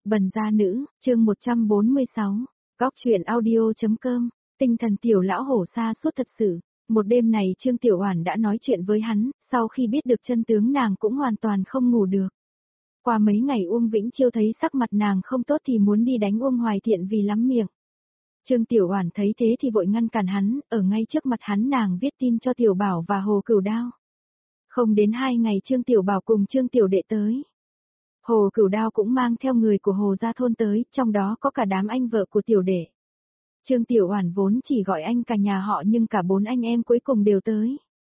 Bần gia nữ, chương 146, góc truyện audio.com, tinh thần tiểu lão hổ xa suốt thật sự. Một đêm này Trương Tiểu Oản đã nói chuyện với hắn, sau khi biết được chân tướng nàng cũng hoàn toàn không ngủ được. Qua mấy ngày Uông Vĩnh Chiêu thấy sắc mặt nàng không tốt thì muốn đi đánh Uông Hoài Thiện vì lắm miệng. Trương Tiểu Oản thấy thế thì vội ngăn cản hắn, ở ngay trước mặt hắn nàng viết tin cho Tiểu Bảo và Hồ Cửu Đao. Không đến 2 ngày Trương Tiểu Bảo cùng Trương Tiểu Đệ tới. Hồ Cửu Đao cũng mang theo người của Hồ gia thôn tới, trong đó có cả đám anh vợ của Tiểu Đệ. Trương Tiểu Oản vốn chỉ gọi anh cả nhà họ nhưng cả 4 anh em cuối cùng đều tới.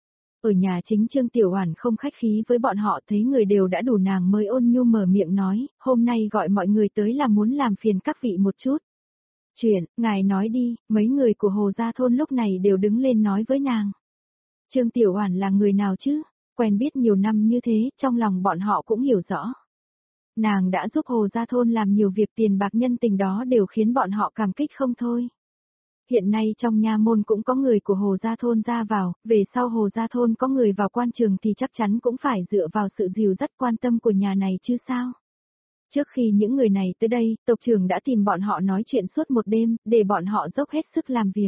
Ở nhà chính Trương Tiểu Oản không khách khí với bọn họ, thấy người đều đã đủ nàng mới ôn nhu mở miệng nói, hôm nay gọi mọi người tới là muốn làm phiền các vị một chút. Chuyện, ngài nói đi, mấy người của Hồ gia thôn lúc này đều đứng lên nói với nàng. Trương Tiểu Oản là người nào chứ, quen biết nhiều năm như thế, trong lòng bọn họ cũng hiểu rõ. Nàng đã giúp Hồ gia thôn làm nhiều việc, tiền bạc nhân tình đó đều khiến bọn họ cảm kích không thôi. Hiện nay trong nha môn cũng có người của Hồ gia thôn ra vào, về sau Hồ gia thôn có người vào quan trường thì chắc chắn cũng phải dựa vào sự dìu dắt quan tâm của nhà này chứ sao. Trước khi những người này tới đây, tộc trưởng đã tìm bọn họ nói chuyện suốt một đêm, để bọn họ dốc hết sức làm việc.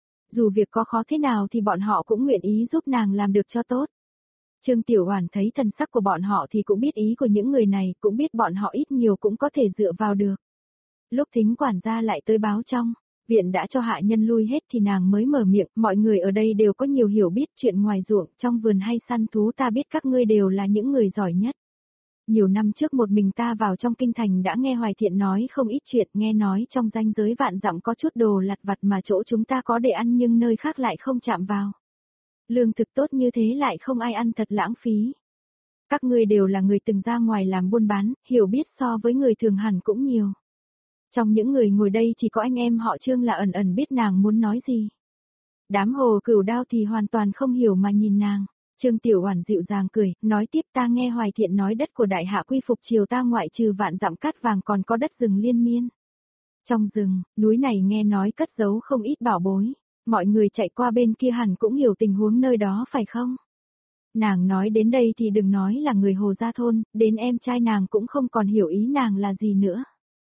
Dù việc có khó thế nào thì bọn họ cũng nguyện ý giúp nàng làm được cho tốt. Trương Tiểu Oản thấy thần sắc của bọn họ thì cũng biết ý của những người này, cũng biết bọn họ ít nhiều cũng có thể dựa vào được. Lúc Thính quản gia lại tới báo trong, viện đã cho hạ nhân lui hết thì nàng mới mở miệng, mọi người ở đây đều có nhiều hiểu biết chuyện ngoài ruộng, trong vườn hay săn thú, ta biết các ngươi đều là những người giỏi nhất. Nhiều năm trước một mình ta vào trong kinh thành đã nghe Hoài Thiện nói không ít chuyện, nghe nói trong ranh giới vạn dặm có chút đồ lặt vặt mà chỗ chúng ta có để ăn nhưng nơi khác lại không chạm vào. Lương thực tốt như thế lại không ai ăn, thật lãng phí. Các ngươi đều là người từng ra ngoài làm buôn bán, hiểu biết so với người thường hẳn cũng nhiều. Trong những người ngồi đây chỉ có anh em họ Trương là ẩn ẩn biết nàng muốn nói gì. Đám Hồ Cửu Đao thì hoàn toàn không hiểu mà nhìn nàng. Trương Tiểu Oản dịu dàng cười, nói tiếp, ta nghe Hoài Thiện nói đất của đại hạ quy phục triều ta ngoại trừ vạn dặm cát vàng còn có đất rừng liên miên. Trong rừng, núi này nghe nói cất giấu không ít bảo bối, mọi người chạy qua bên kia hẳn cũng hiểu tình huống nơi đó phải không? Nàng nói đến đây thì đừng nói là người Hồ gia thôn, đến em trai nàng cũng không còn hiểu ý nàng là gì nữa.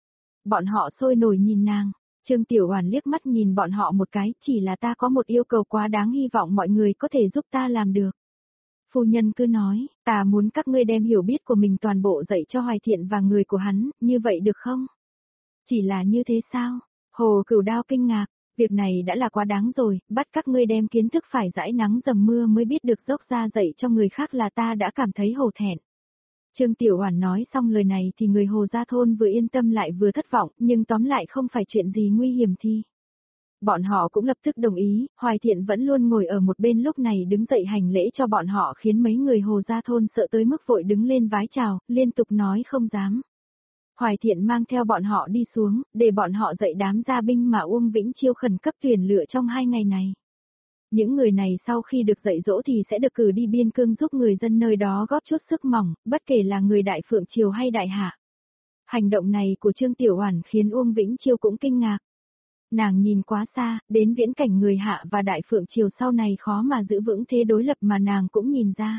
Bọn họ sôi nổi nhìn nàng. Trương Tiểu Oản liếc mắt nhìn bọn họ một cái, chỉ là ta có một yêu cầu quá đáng, hy vọng mọi người có thể giúp ta làm được. Phu nhân cứ nói, ta muốn các ngươi đem hiểu biết của mình toàn bộ dạy cho Hoài Thiện và người của hắn, như vậy được không? Chỉ là như thế sao? Hồ Cửu Đao kinh ngạc, việc này đã là quá đáng rồi, bắt các ngươi đem kiến thức phải dãi nắng dầm mưa mới biết được dốc ra dạy cho người khác là ta đã cảm thấy hổ thẹn. Trương Tiểu Oản nói xong lời này thì người Hồ gia thôn vừa yên tâm lại vừa thất vọng, nhưng tóm lại không phải chuyện gì nguy hiểm thì. Bọn họ cũng lập tức đồng ý, Hoài Thiện vẫn luôn ngồi ở một bên lúc này đứng dậy hành lễ cho bọn họ, khiến mấy người Hồ gia thôn sợ tới mức vội đứng lên vái chào, liên tục nói không dám. Hoài Thiện mang theo bọn họ đi xuống, để bọn họ dạy đám gia binh mà Uông Vĩnh Chiêu khẩn cấp tuyển lựa trong 2 ngày này. Những người này sau khi được dạy dỗ thì sẽ được cử đi biên cương giúp người dân nơi đó góp chút sức mỏng, bất kể là người Đại Phượng Triều hay Đại Hạ. Hành động này của Trương Tiểu Oản khiến Uông Vĩnh Chiêu cũng kinh ngạc. Nàng nhìn quá xa, đến viễn cảnh người Hạ và Đại Phượng Triều sau này khó mà giữ vững thế đối lập mà nàng cũng nhìn ra.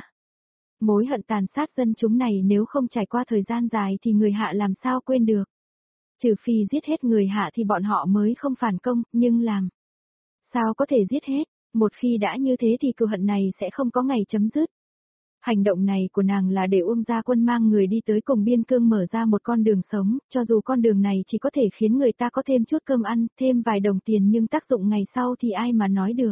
Mối hận tàn sát dân chúng này nếu không trải qua thời gian dài thì người Hạ làm sao quên được. Trừ phi giết hết người Hạ thì bọn họ mới không phản công, nhưng làm sao có thể giết hết, một khi đã như thế thì cừu hận này sẽ không có ngày chấm dứt. Hành động này của nàng là để Uông gia quân mang người đi tới cùng biên cương mở ra một con đường sống, cho dù con đường này chỉ có thể khiến người ta có thêm chút cơm ăn, thêm vài đồng tiền nhưng tác dụng ngày sau thì ai mà nói được.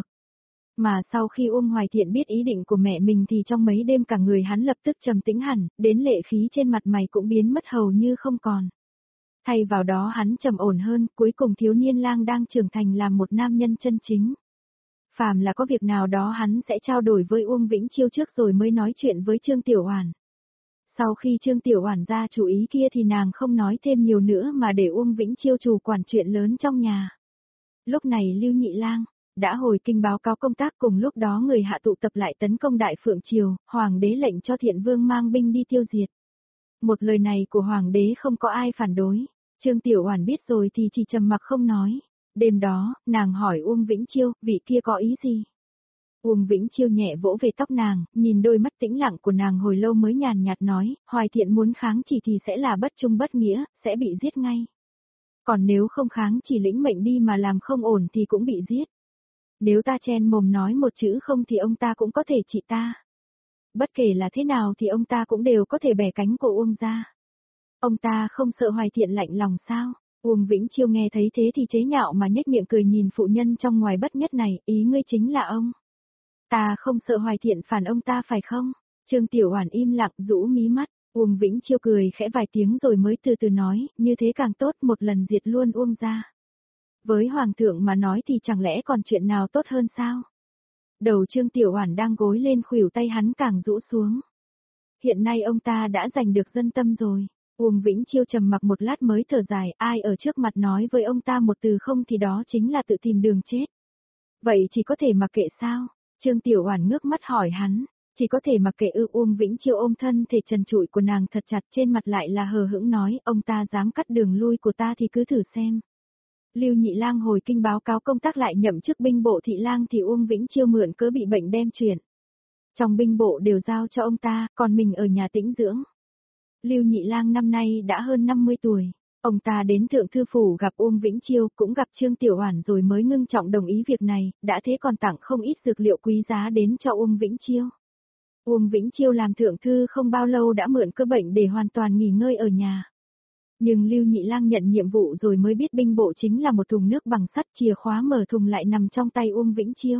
Mà sau khi Uông Hoài Thiện biết ý định của mẹ mình thì trong mấy đêm cả người hắn lập tức trầm tĩnh hẳn, đến lệ khí trên mặt mày cũng biến mất hầu như không còn. Thay vào đó hắn trầm ổn hơn, cuối cùng thiếu niên lang đang trưởng thành làm một nam nhân chân chính. Phàm là có việc nào đó hắn sẽ trao đổi với Uông Vĩnh Chiêu trước rồi mới nói chuyện với Trương Tiểu Oản. Sau khi Trương Tiểu Oản ra chủ ý kia thì nàng không nói thêm nhiều nữa mà để Uông Vĩnh Chiêu chủ quản chuyện lớn trong nhà. Lúc này Lưu Nhị Lang đã hồi kinh báo cáo công tác, cùng lúc đó người Hạ tụ tập lại tấn công Đại Phượng Triều, hoàng đế lệnh cho Thiện Vương mang binh đi tiêu diệt. Một lời này của hoàng đế không có ai phản đối, Trương Tiểu Oản biết rồi thì chỉ trầm mặc không nói. Đêm đó, nàng hỏi Uông Vĩnh Chiêu, vị kia có ý gì? Uông Vĩnh Chiêu nhẹ vỗ về tóc nàng, nhìn đôi mắt tĩnh lặng của nàng hồi lâu mới nhàn nhạt nói, Hoài Thiện muốn kháng chỉ thì sẽ là bất trung bất nghĩa, sẽ bị giết ngay. Còn nếu không kháng chỉ lĩnh mệnh đi mà làm không ổn thì cũng bị giết. Nếu ta chen mồm nói một chữ không thì ông ta cũng có thể trị ta. Bất kể là thế nào thì ông ta cũng đều có thể bẻ cánh của Uông ra. Ông ta không sợ Hoài Thiện lạnh lòng sao? Uông Vĩnh Chiêu nghe thấy thế thì chế nhạo mà nhếch miệng cười nhìn phụ nhân trong ngoài bất nhất này, ý ngươi chính là ông. Ta không sợ Hoài Thiện phản ông ta phải không? Trương Tiểu Oản im lặng rũ mí mắt, Uông Vĩnh Chiêu cười khẽ vài tiếng rồi mới từ từ nói, như thế càng tốt, một lần diệt luôn Uông ra. Với Hoàng thượng mà nói thì chẳng lẽ còn chuyện nào tốt hơn sao? Đầu Trương Tiểu Oản đang gối lên khuỷu tay hắn càng rũ xuống. Hiện nay ông ta đã giành được dân tâm rồi. Uông Vĩnh Chiêu trầm mặc một lát mới thở dài, ai ở trước mặt nói với ông ta một từ không thì đó chính là tự tìm đường chết. Vậy chỉ có thể mặc kệ sao? Trương Tiểu Oản ngước mắt hỏi hắn, chỉ có thể mặc kệ ư? Uông Vĩnh Chiêu ôm thân thể trần trụi của nàng thật chặt, trên mặt lại là hờ hững nói, ông ta dám cắt đường lui của ta thì cứ thử xem. Lưu Nhị Lang hồi kinh báo cáo công tác lại nhậm chức binh bộ thị lang thì Uông Vĩnh Chiêu mượn cớ bị bệnh đem chuyển. Trong binh bộ đều giao cho ông ta, còn mình ở nhà tĩnh dưỡng. Lưu Nhị Lang năm nay đã hơn 50 tuổi. Ông ta đến Thượng Thư Phủ gặp Uông Vĩnh Chiêu, cũng gặp Trương Tiểu Oản rồi mới ngưng trọng đồng ý việc này, đã thế còn tặng không ít dược liệu quý giá đến cho Uông Vĩnh Chiêu. Uông Vĩnh Chiêu làm Thượng Thư không bao lâu đã mượn cớ bệnh để hoàn toàn nghỉ ngơi ở nhà. Nhưng Lưu Nhị Lang nhận nhiệm vụ rồi mới biết binh bộ chính là một thùng nước bằng sắt, chìa khóa mở thùng lại nằm trong tay Uông Vĩnh Chiêu.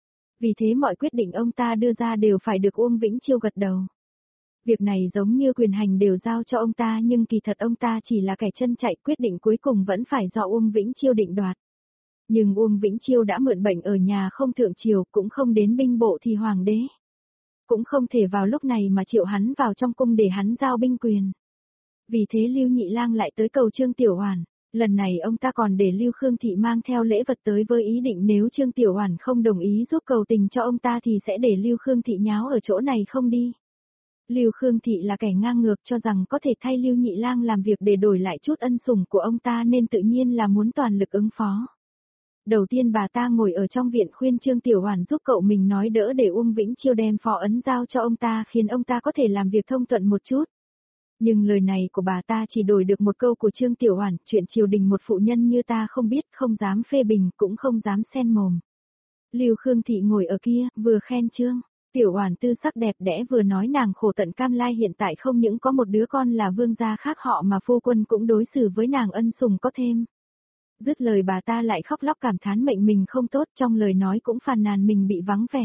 Vì thế mọi quyết định ông ta đưa ra đều phải được Uông Vĩnh Chiêu gật đầu. Việc này giống như quyền hành đều giao cho ông ta nhưng kỳ thật ông ta chỉ là kẻ chân chạy, quyết định cuối cùng vẫn phải do Uông Vĩnh Chiêu định đoạt. Nhưng Uông Vĩnh Chiêu đã mượn bệnh ở nhà không thượng triều, cũng không đến binh bộ thì hoàng đế. Cũng không thể vào lúc này mà triệu hắn vào trong cung để hắn giao binh quyền. Vì thế Lưu Nhị Lang lại tới cầu Trương Tiểu Oản, lần này ông ta còn để Lưu Khương Thị mang theo lễ vật tới với ý định nếu Trương Tiểu Oản không đồng ý giúp cầu tình cho ông ta thì sẽ để Lưu Khương Thị nháo ở chỗ này không đi. Lưu Khương Thị là kẻ ngang ngược cho rằng có thể thay Lưu Nhị Lang làm việc để đổi lại chút ân sủng của ông ta nên tự nhiên là muốn toàn lực ứng phó. Đầu tiên bà ta ngồi ở trong viện khuyên Trương Tiểu Oản giúp cậu mình nói đỡ để Uông Vĩnh Chiêu đem phó ấn giao cho ông ta khiến ông ta có thể làm việc thông thuận một chút. Nhưng lời này của bà ta chỉ đổi được một câu của Trương Tiểu Oản, chuyện triều đình một phụ nhân như ta không biết, không dám phê bình, cũng không dám xen mồm. Lưu Khương Thị ngồi ở kia, vừa khen Trương Tiểu Oản tư sắc đẹp đẽ vừa nói nàng khổ tận cam lai hiện tại không những có một đứa con là vương gia khác họ mà phu quân cũng đối xử với nàng ân sủng có thêm. Dứt lời bà ta lại khóc lóc cảm thán mệnh mình không tốt, trong lời nói cũng phàn nàn mình bị vắng vẻ.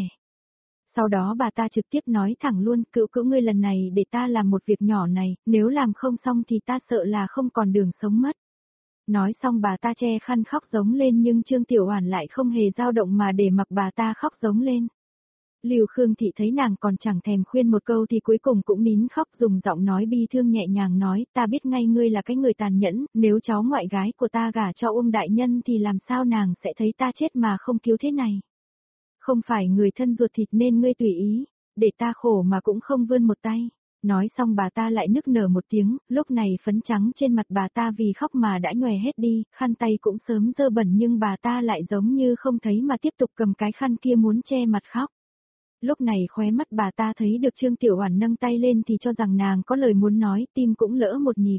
Sau đó bà ta trực tiếp nói thẳng luôn, cữu cữu ngươi lần này để ta làm một việc nhỏ này, nếu làm không xong thì ta sợ là không còn đường sống mất. Nói xong bà ta che khăn khóc giống lên nhưng Trương Tiểu Oản lại không hề dao động mà để mặc bà ta khóc giống lên. Lưu Khương Thị thấy nàng còn chẳng thèm khuyên một câu thì cuối cùng cũng nín khóc, dùng giọng nói bi thương nhẹ nhàng nói, ta biết ngay ngươi là cái người tàn nhẫn, nếu cháu ngoại gái của ta gả cho Uông đại nhân thì làm sao nàng sẽ thấy ta chết mà không cứu thế này. Không phải người thân ruột thịt nên ngươi tùy ý, để ta khổ mà cũng không vươn một tay. Nói xong bà ta lại nức nở một tiếng, lúc này phấn trắng trên mặt bà ta vì khóc mà đã nhòe hết đi, khăn tay cũng sớm dơ bẩn nhưng bà ta lại giống như không thấy mà tiếp tục cầm cái khăn kia muốn che mặt khóc. Lúc này khóe mắt bà ta thấy được Trương Tiểu Oản nâng tay lên thì cho rằng nàng có lời muốn nói, tim cũng lỡ một nhịp.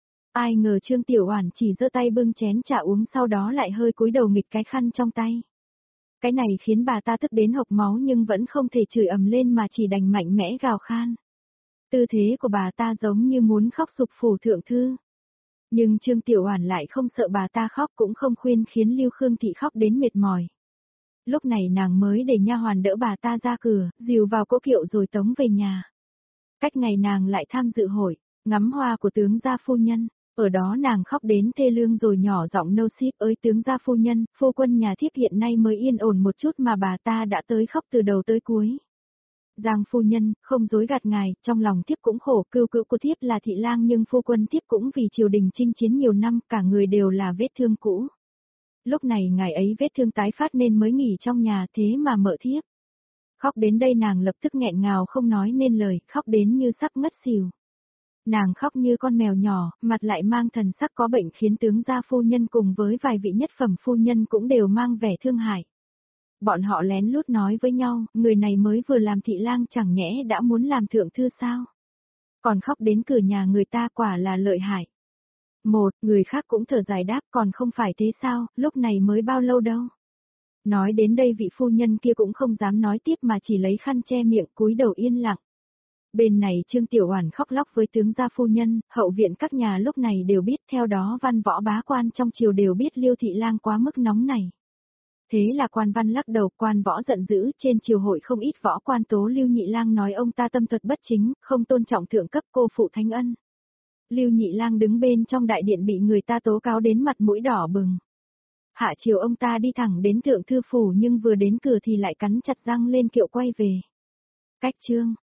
Ai ngờ Trương Tiểu Oản chỉ giơ tay bưng chén trà uống sau đó lại hơi cúi đầu nghịch cái khăn trong tay. Cái này khiến bà ta tức đến hộc máu nhưng vẫn không thể chửi ầm lên mà chỉ đành mạnh mẽ gào khan. Tư thế của bà ta giống như muốn khóc sụp phủ thượng thư. Nhưng Trương Tiểu Oản lại không sợ bà ta khóc cũng không khuyên khiến Lưu Khương Thị khóc đến mệt mỏi. Lúc này nàng mới để nha hoàn đỡ bà ta ra cửa, dìu vào cỗ kiệu rồi tống về nhà. Cách ngày nàng lại tham dự hội, ngắm hoa của tướng gia phu nhân, ở đó nàng khóc đến thê lương rồi nhỏ giọng nâu xíp ơi tướng gia phu nhân, phu quân nhà thiếp hiện nay mới yên ổn một chút mà bà ta đã tới khóc từ đầu tới cuối. Giang phu nhân, không dối gạt ngài, trong lòng thiếp cũng khổ, cưu cữu của thiếp là thị lang nhưng phu quân thiếp cũng vì triều đình chinh chiến nhiều năm, cả người đều là vết thương cũ. Lúc này ngài ấy vết thương tái phát nên mới nghỉ trong nhà thế mà mợ thiếp. Khóc đến đây nàng lập tức nghẹn ngào không nói nên lời, khóc đến như sắp ngất xỉu. Nàng khóc như con mèo nhỏ, mặt lại mang thần sắc có bệnh khiến tướng gia phu nhân cùng với vài vị nhất phẩm phu nhân cũng đều mang vẻ thương hại. Bọn họ lén lút nói với nhau, người này mới vừa làm thị lang chẳng nhẽ đã muốn làm thượng thư sao? Còn khóc đến cửa nhà người ta quả là lợi hại. Một, người khác cũng thở dài đáp còn không phải thế sao, lúc này mới bao lâu đâu. Nói đến đây vị phu nhân kia cũng không dám nói tiếp mà chỉ lấy khăn che miệng cúi đầu yên lặng. Bên này Trương Tiểu Oản khóc lóc với tướng gia phu nhân, hậu viện các nhà lúc này đều biết, theo đó văn võ bá quan trong triều đều biết Liêu thị lang quá mức nóng này. Thế là quan văn lắc đầu, quan võ giận dữ, trên triều hội không ít võ quan tố Lưu Nhị Lang nói ông ta tâm thuật bất chính, không tôn trọng thượng cấp, cô phụ thánh ân. Lưu Nhị Lang đứng bên trong đại điện bị người ta tố cáo đến mặt mũi đỏ bừng. Hạ chiều ông ta đi thẳng đến thượng thư phủ nhưng vừa đến cửa thì lại cắn chặt răng lên kiệu quay về. Cách chương